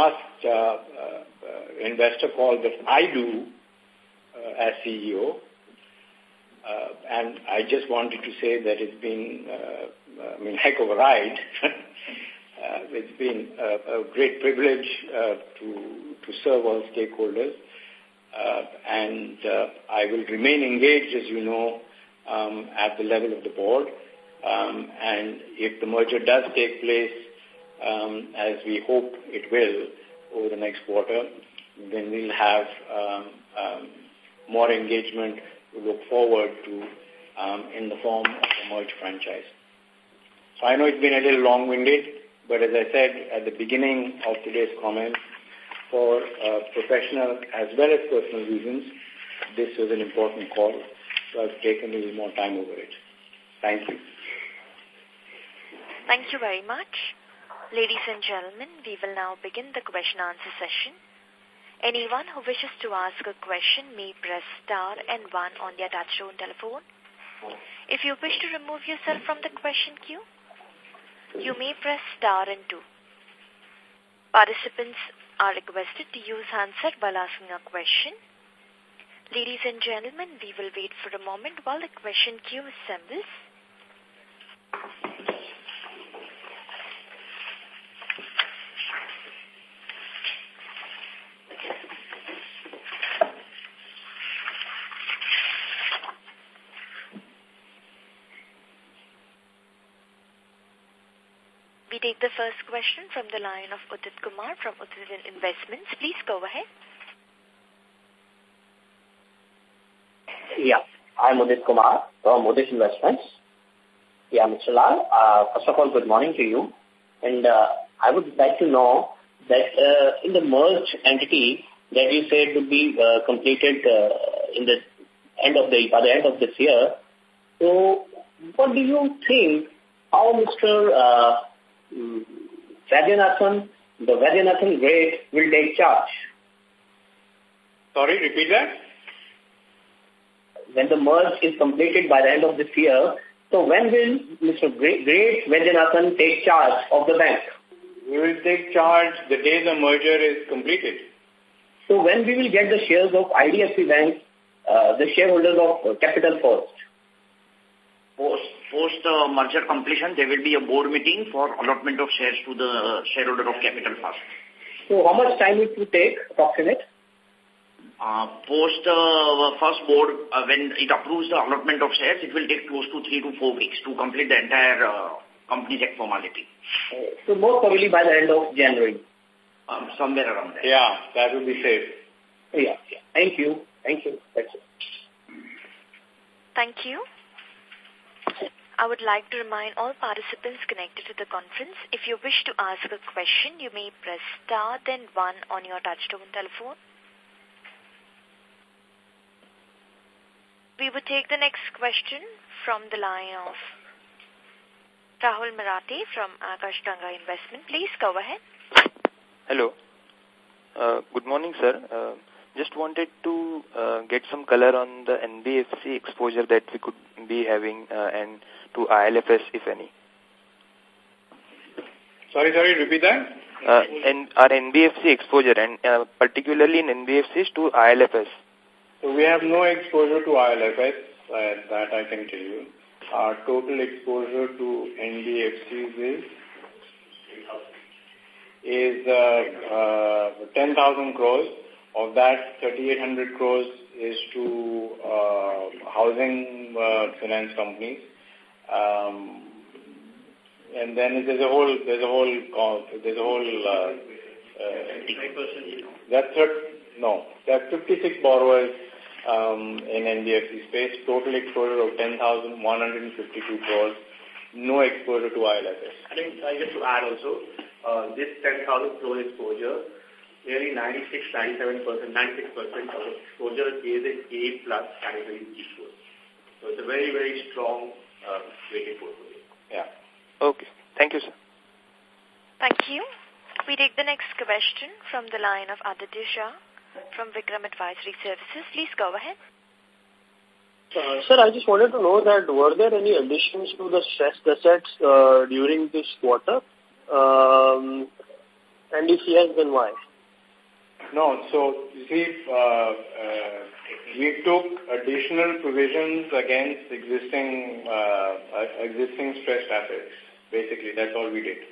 investor call that I do as CEO. And I just wanted to say that it's been, heck of a ride. It's been a great privilege to serve all stakeholders. And I will remain engaged, as you know, at the level of the board. And if the merger does take place, as we hope it will over the next quarter, then we'll have more engagement to look forward to in the form of a merged franchise. So I know it's been a little long-winded, but as I said at the beginning of today's comments, for professional as well as personal reasons, this was an important call, so I've taken a little more time over it. Thank you. Thank you very much. Ladies and gentlemen, we will now begin the question-answer session. Anyone who wishes to ask a question may press star and 1 on their touchtone telephone. If you wish to remove yourself from the question queue, you may press star and 2. Participants are requested to use handset while asking a question. Ladies and gentlemen, we will wait for a moment while the question queue assembles. We take the first question from the line of Udit Kumar from Udit Investments. Please go ahead. Yeah, I'm Udit Kumar from Udit Investments. Yeah, Mr. Lal, first of all, good morning to you. And I would like to know that in the merged entity that you said would be completed by the end of this year. So, what do you think? How Mr. Vaidyanathan, the Vaidyanathan Great, will take charge? Sorry, repeat that. When the merge is completed by the end of this year, so when will Mr. Great Vaidyanathan take charge of the bank? We will take charge the day the merger is completed. So when we will get the shares of IDFC Bank, the shareholders of Capital First? Post merger completion, there will be a board meeting for allotment of shares to the shareholder of Capital First. So how much time it will take, approximate? Post first board, when it approves the allotment of shares, it will take close to 3 to 4 weeks to complete the entire Companies Act formality. So most probably by the end of January? Somewhere around there. Yeah, that will be safe. Yeah. Thank you. That's it. Thank you. I would like to remind all participants connected to the conference, if you wish to ask a question, you may press star then 1 on your touchtone telephone. We will take the next question from the line of Rahul Marathi from Akash Ganga Investment. Please go ahead. Hello. Good morning, sir. Just wanted to get some color on the NBFC exposure that we could be having and to ILFS, if any. Sorry, repeat that. And our NBFC exposure, and particularly in NBFCs to ILFS. So we have no exposure to ILFS, that I can tell you. Our total exposure to NBFCs is 10,000 crores. Of that, 3,800 crores is to housing finance companies. And then there's a whole 5%. That's 56 borrowers in NBFC space. Total exposure of 10,152 crores. No exposure to ILFS. I think I just to add also, this 10,000 crore exposure, nearly 96% of exposure is an A+ category issuer. So it's a very, very strong rated portfolio. Yeah. Okay. Thank you, sir. Thank you. We take the next question from the line of Aditya Shah from Vikram Advisory Services. Please go ahead. Sir, I just wanted to know that were there any additions to the stressed assets during this quarter? And if yes, then why? No, so you see, we took additional provisions against existing stressed assets. Basically, that's all we did.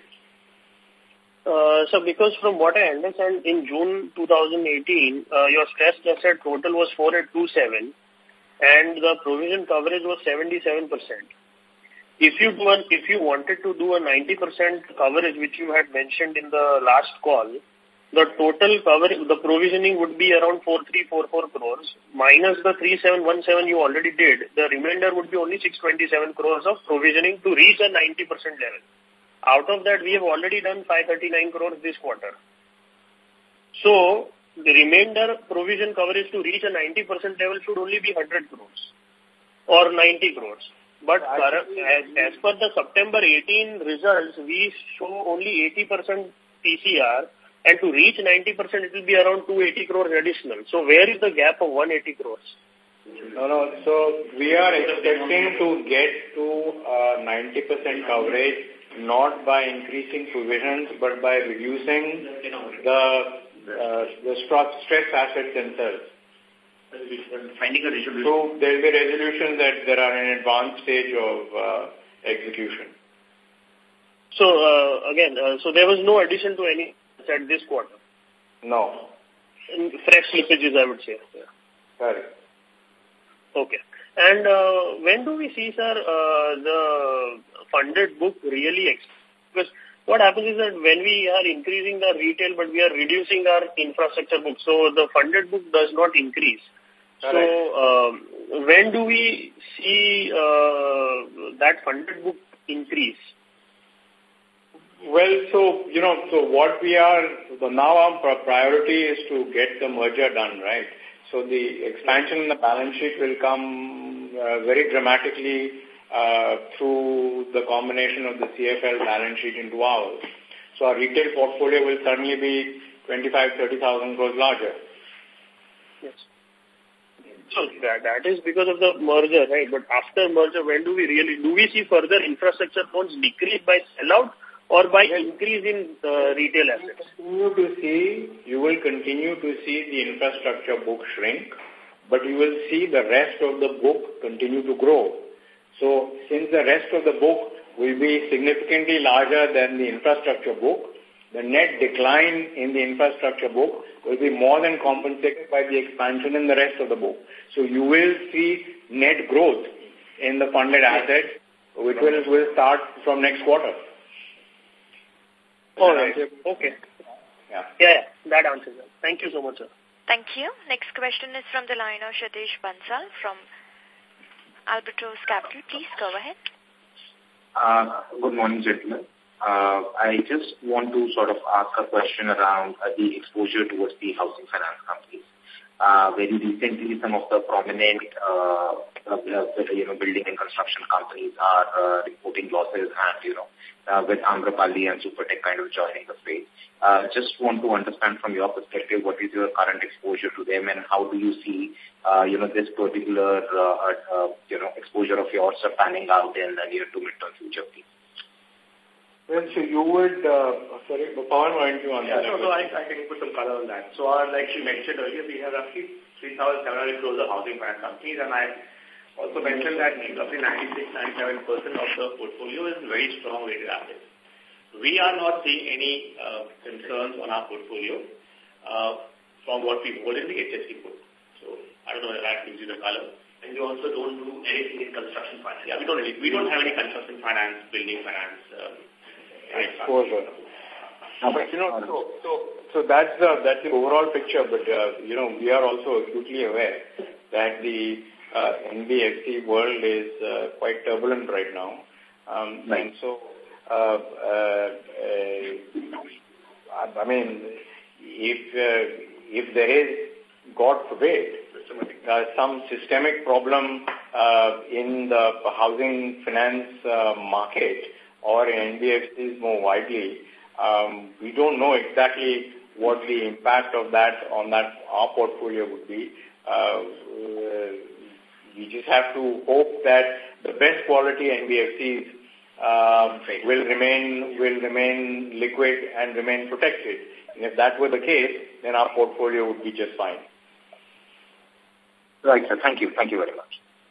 So because from what I understand, in June 2018, your stressed asset total was 4827 and the provision coverage was 77%. If you wanted to do a 90% coverage, which you had mentioned in the last call, the total coverage, the provisioning would be around 4344 crores minus the 3717 you already did. The remainder would be only 627 crores of provisioning to reach a 90% level. Out of that, we have already done 539 crores this quarter. So the remainder provision coverage to reach a 90% level should only be 100 crores or 90 crores. But as per the September 18 results, we show only 80% PCR, and to reach 90%, it will be around 280 crores additional. So where is the gap of 180 crores? No. So we are expecting to get to 90% coverage, not by increasing provisions, but by reducing the stress assets themselves. Finding a resolution. So there will be resolutions that are in advanced stage of execution. So again, so there was no addition to any at this quarter? No. Fresh slippages, I would say. Yeah. Correct. Okay. And when do we see, sir, the funded book really because what happens is that when we are increasing the retail, but we are reducing our infrastructure book, so the funded book does not increase. Correct. So when do we see that funded book increase? Well, so what now our priority is to get the merger done, right? So the expansion in the balance sheet will come very dramatically through the combination of the CFL balance sheet into ours. So our retail portfolio will certainly be 25,000-30,000 crores larger. Yes. So that is because of the merger, right? But after merger, when do we see further infrastructure loans decrease by sellout or by increase in retail assets? You will continue to see the infrastructure book shrink, but you will see the rest of the book continue to grow. So since the rest of the book will be significantly larger than the infrastructure book, the net decline in the infrastructure book will be more than compensated by the expansion in the rest of the book. So you will see net growth in the funded assets, which will start from next quarter. All right. Okay. Yeah, that answers it. Thank you so much, sir. Thank you. Next question is from the line of Shatish Bansal from Albatross Capital. Please go ahead. Good morning, gentlemen. I just want to sort of ask a question around the exposure towards the housing finance companies. Very recently, some of the prominent, building and construction companies are reporting losses and, with Amrapali and Supertech kind of joining the space. Just want to understand from your perspective, what is your current exposure to them and how do you see, this particular, exposure of yours panning out in the near to midterm future, please? Well, so you would, Pawan, why don't you answer that? So I can put some color on that. So like you mentioned earlier, we have roughly 3,700 crores of housing finance companies, and I also mentioned that roughly 96-97% of the portfolio is very strong rated assets. We are not seeing any concerns on our portfolio from what we hold in the HFC book. So I don't know if that gives you the color. And you also don't do anything in construction finance. Yeah, we don't have any construction finance, building finance exposure. So that's the overall picture. But we are also acutely aware that the NBFC world is quite turbulent right now, and so I mean, if there is, God forbid, some systemic problem in the housing finance market or in NBFCs more widely, we don't know exactly what the impact of that on our portfolio would be. We just have to hope that the best quality NBFCs will remain liquid and remain protected. And if that were the case, then our portfolio would be just fine. Right, sir. Thank you. Thank you very much.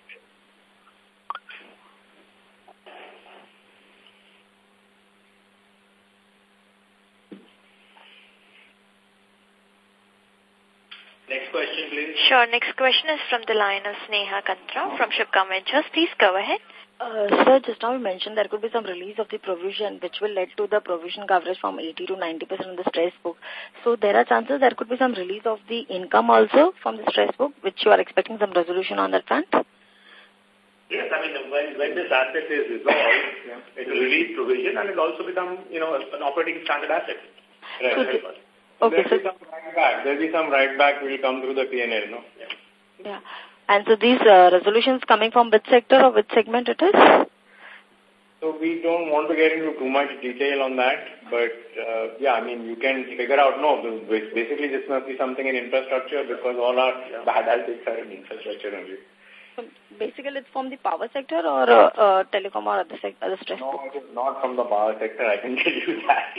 Next question, please. Sure. Next question is from the line of Sneha Kantra from Shubham Ventures. Please go ahead. Sir, just now you mentioned there could be some release of the provision which will lead to the provision coverage from 80 to 90% in the stress book. So there are chances there could be some release of the income also from the stress book, which you are expecting some resolution on that front? Yes, I mean, when this asset is resolved, it will release provision and it will also become, an operating standard asset. Right. So okay, There'll be some write back will come through the P&L, no? Yeah. And so these resolutions coming from which sector or which segment it is? So we don't want to get into too much detail on that, but you can figure out, basically this must be something in infrastructure because all our bad assets are in infrastructure only. So basically it's from the power sector or telecom or other stress? No, it is not from the power sector, I can tell you that.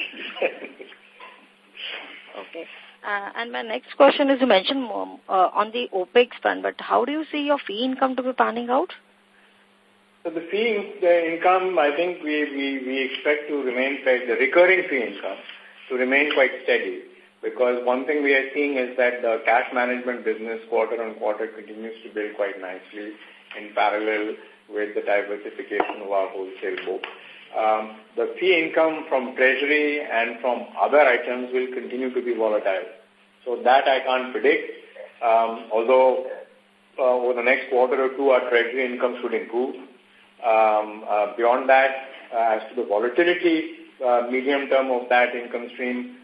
Okay. And my next question is, you mentioned on the OPEX front, but how do you see your fee income to be panning out? So the income, I think we expect to remain steady, the recurring fee income to remain quite steady, because one thing we are seeing is that the cash management business quarter on quarter continues to build quite nicely in parallel with the diversification of our wholesale book. The fee income from treasury and from other items will continue to be volatile. So that I can't predict, although over the next quarter or two our treasury income should improve. Beyond that, as to the volatility, medium term of that income stream,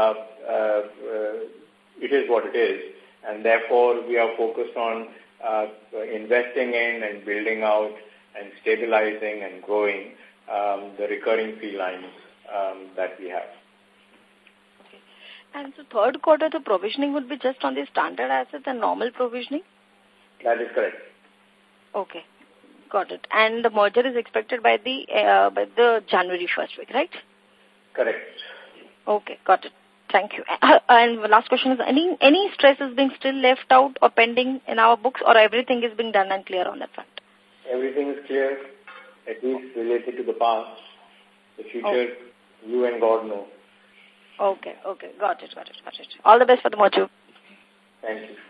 it is what it is. And therefore we are focused on investing in and building out and stabilizing and growing the recurring fee lines that we have. Okay. And so third quarter, the provisioning would be just on the standard assets and normal provisioning? That is correct. Okay. Got it. And the merger is expected by the January 1st week, right? Correct. Okay. Got it. Thank you. And the last question is, any stress is being still left out or pending in our books, or everything is being done and clear on that front? Everything is clear, at least related to the past. The future, you and God know. Okay. Got it. All the best for the merger. Thank you.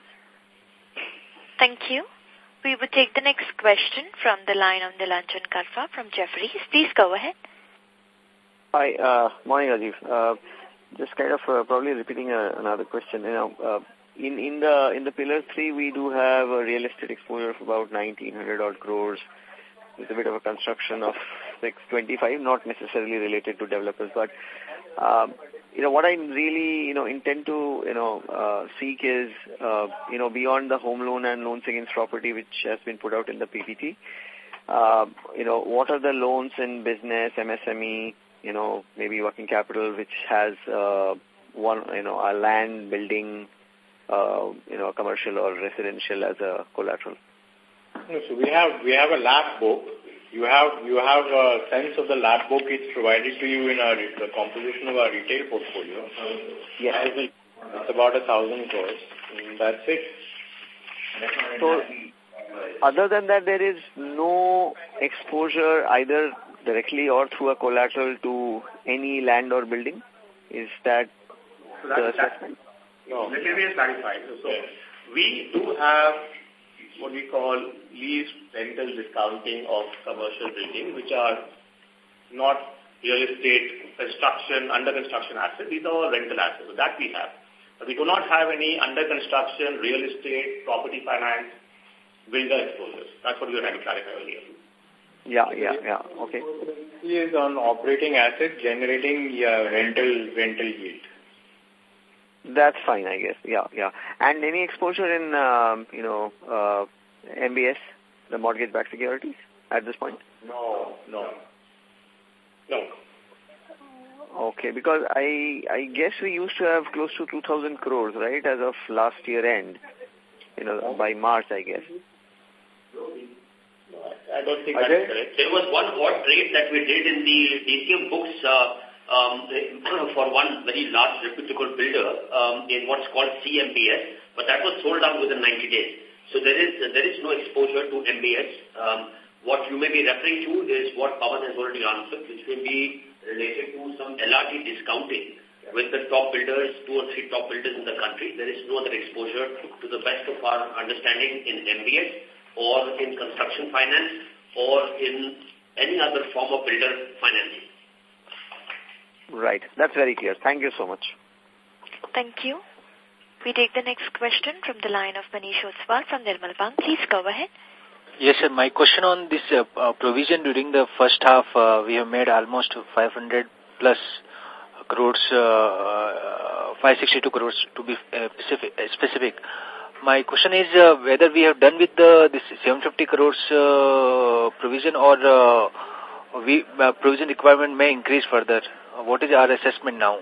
Thank you. We will take the next question from the line of Nilanjan Karfa from Jefferies. Please go ahead. Hi, morning Rajiv. Just kind of probably repeating another question. In the Pillar 3, we do have a real estate exposure of about 1,900 odd crores. It's a bit of a construction of 625, not necessarily related to developers, but what I really intend to seek is beyond the home loan and loans against property which has been put out in the PPT. What are the loans in business, MSME, maybe working capital, which has a land, building, commercial or residential as a collateral? So we have a LAP book. You have a sense of the LAP book. It's provided to you in the composition of our retail portfolio. Yes. It's about 1,000 crores. And that's it. So, other than that, there is no exposure either directly or through a collateral to any land or building? Is that the assessment? No. Let me clarify. So we do have what we call lease rental discounting of commercial buildings, which are not real estate under construction assets. These are all rental assets. So that we have. But we do not have any under construction, real estate, property finance, builder exposures. That's what we were trying to clarify earlier. Yeah. Okay. He is on operating assets generating rental yield. That's fine, I guess. Yeah. And any exposure in, MBS, the mortgage-backed securities, at this point? No. Okay, because I guess we used to have close to 2,000 crores, right, as of last year end, by March, I guess. I don't think that's correct. There was one odd trade that we did in the DCM books for one very large reputable builder in what's called CMBS, but that was sold out within 90 days. So there is no exposure to MBS. What you may be referring to is what Pawan has already answered, which may be related to some LRD discounting with the top builders, 2 or 3 top builders in the country. There is no other exposure to the best of our understanding in MBS or in construction finance or in any other form of builder financing. Right. That's very clear. Thank you so much. Thank you. We take the next question from the line of Manish Oswal from Nirmal Bang. Please go ahead. Yes, sir. My question on this provision during the first half, we have made almost 500 plus crores, 562 crores to be specific. My question is whether we have done with this 750 crores provision or provision requirement may increase further. What is our assessment now?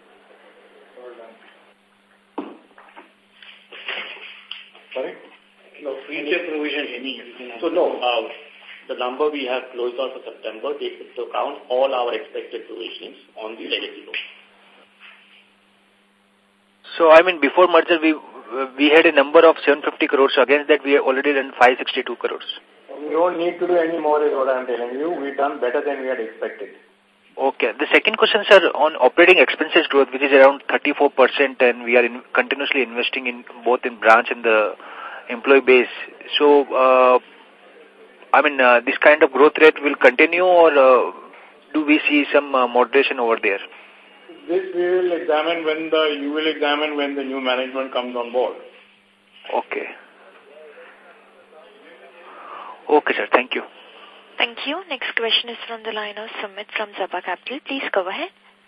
Sorry? No, future provision any. So no, the number we have closed out for September takes into account all our expected provisions on the legacy loan. So I mean before merger we had a number of 750 crores. So against that we have already done 562 crores. We don't need to do any more is what I'm telling you. We've done better than we had expected. Okay. The second question, sir, on operating expenses growth, which is around 34%, and we are continuously investing in both in branch and the employee base. So, this kind of growth rate will continue, or do we see some moderation over there? This you will examine when the new management comes on board. Okay. Okay, sir. Thank you. Thank you. Next question is from the line of Sumit from Zaba Capital. Please go ahead.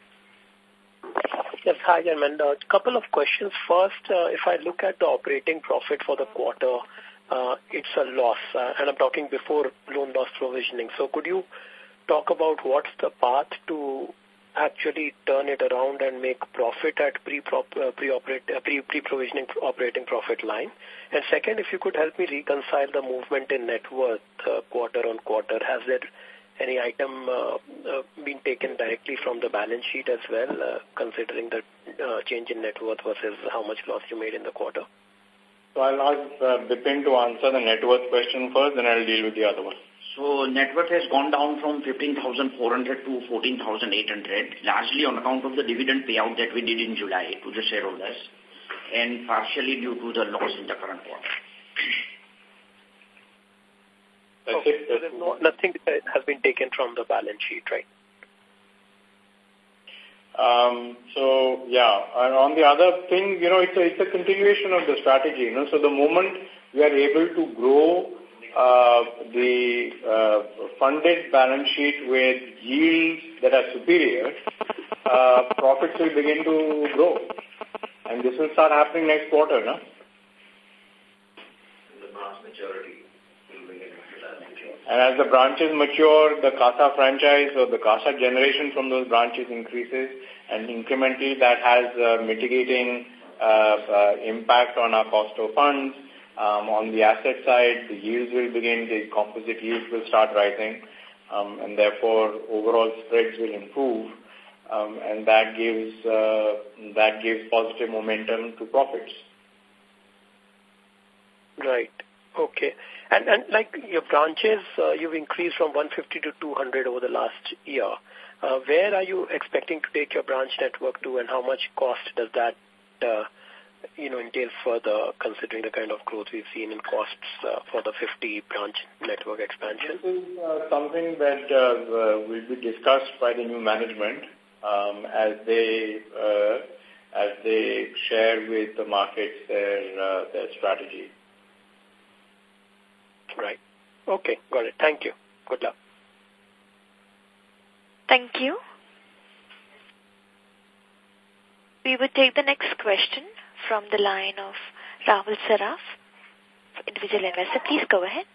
Yes, hi, gentlemen. A couple of questions. First, if I look at the operating profit for the quarter, it's a loss, and I'm talking before loan loss provisioning. So could you talk about what's the path to actually turn it around and make profit at pre-provisioning operating profit line? And second, if you could help me reconcile the movement in net worth quarter on quarter. Has there any item been taken directly from the balance sheet as well, considering the change in net worth versus how much loss you made in the quarter? So I'll ask Bipin to answer the net worth question first, then I'll deal with the other one. So net worth has gone down from 15,400 to 14,800, largely on account of the dividend payout that we did in July to the shareholders, and partially due to the loss in the current quarter. Okay, so there's nothing that has been taken from the balance sheet, right? And on the other thing, it's a continuation of the strategy, So the moment we are able to grow the funded balance sheet with yields that are superior, profits will begin to grow. And this will start happening next quarter, no? The branch maturity will begin to mature. And as the branches mature, the CASA franchise or the CASA generation from those branches increases, and incrementally that has mitigating impact on our cost of funds. On the asset side, the yields will begin, the composite yields will start rising, and therefore overall spreads will improve, and that gives positive momentum to profits. Right. Okay. And like your branches, you've increased from 150 to 200 over the last year. Where are you expecting to take your branch network to, and how much cost does that entail further, considering the kind of growth we've seen in costs for the 50 branch network expansion? This is something that will be discussed by the new management as they share with the markets their strategy. Right. Okay, got it. Thank you. Good luck. Thank you. We will take the next question from the line of Rahul Saraf, individual investor. Please go ahead.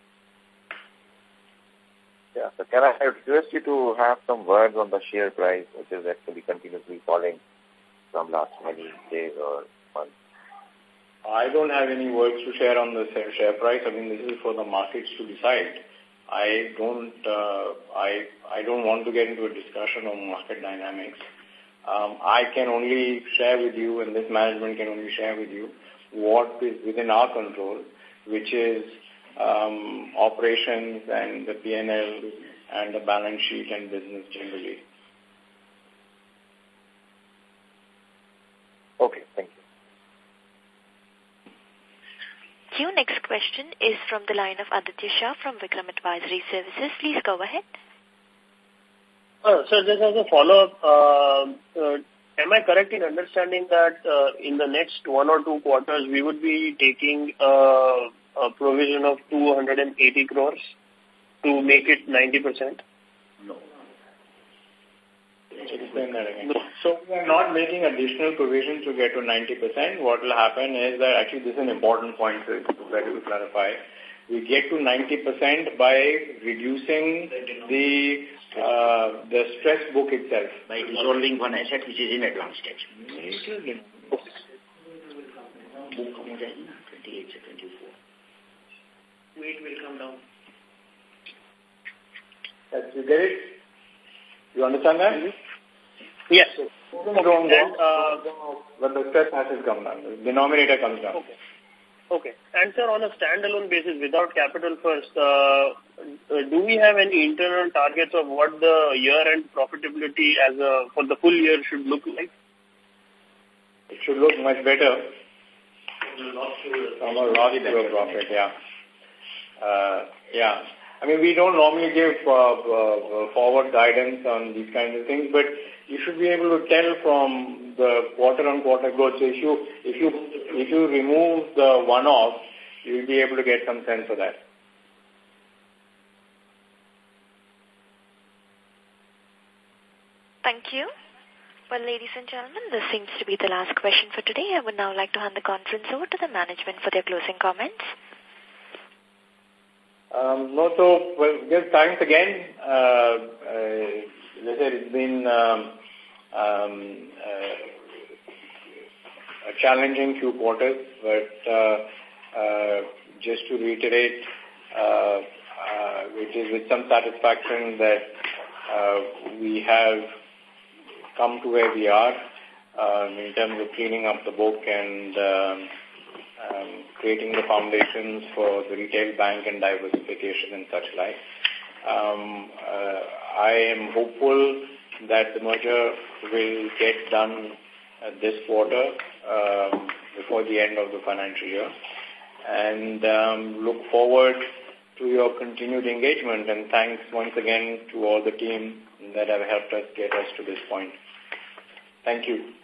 Yeah, so can I request you to have some words on the share price, which is actually continuously falling from last many days or months? I don't have any words to share on the share price. I mean, this is for the markets to decide. I don't want to get into a discussion on market dynamics. I can only share with you, and this management can only share with you, what is within our control, which is operations and the P&L and the balance sheet and business generally. Okay, thank you. Next question is from the line of Aditya Shah from Vikram Advisory Services. Please go ahead. Sir, just as a follow-up, am I correct in understanding that in the next 1 or 2 quarters we would be taking a provision of 280 crores to make it 90%? No. Explain that again. So we are not making additional provisions to get to 90%. What will happen is that, actually this is an important point to clarify. We get to 90% by reducing the stress book itself. By dissolving one asset which is in advanced stage. Book 28 to 24. Weight will come down. Yes, you get it? You understand that? Yes. When the stress assets come down, the denominator comes down. Okay. Okay. And sir, on a standalone basis, without Capital First, do we have any internal targets of what the year-end profitability for the full year should look like? It should look much better. From a loss to a profit, yeah. Yeah. I mean, we don't normally give forward guidance on these kinds of things, but you should be able to tell from the quarter-on-quarter growth. So if you remove the one-off, you'll be able to get some sense of that. Thank you. Well, ladies and gentlemen, this seems to be the last question for today. I would now like to hand the conference over to the management for their closing comments. Thanks again. It's been a challenging few quarters, but just to reiterate, which is with some satisfaction that we have come to where we are in terms of cleaning up the book and creating the foundations for the retail bank and diversification and such like. I am hopeful that the merger will get done this quarter before the end of the financial year, and look forward to your continued engagement, and thanks once again to all the team that have helped us get us to this point. Thank you.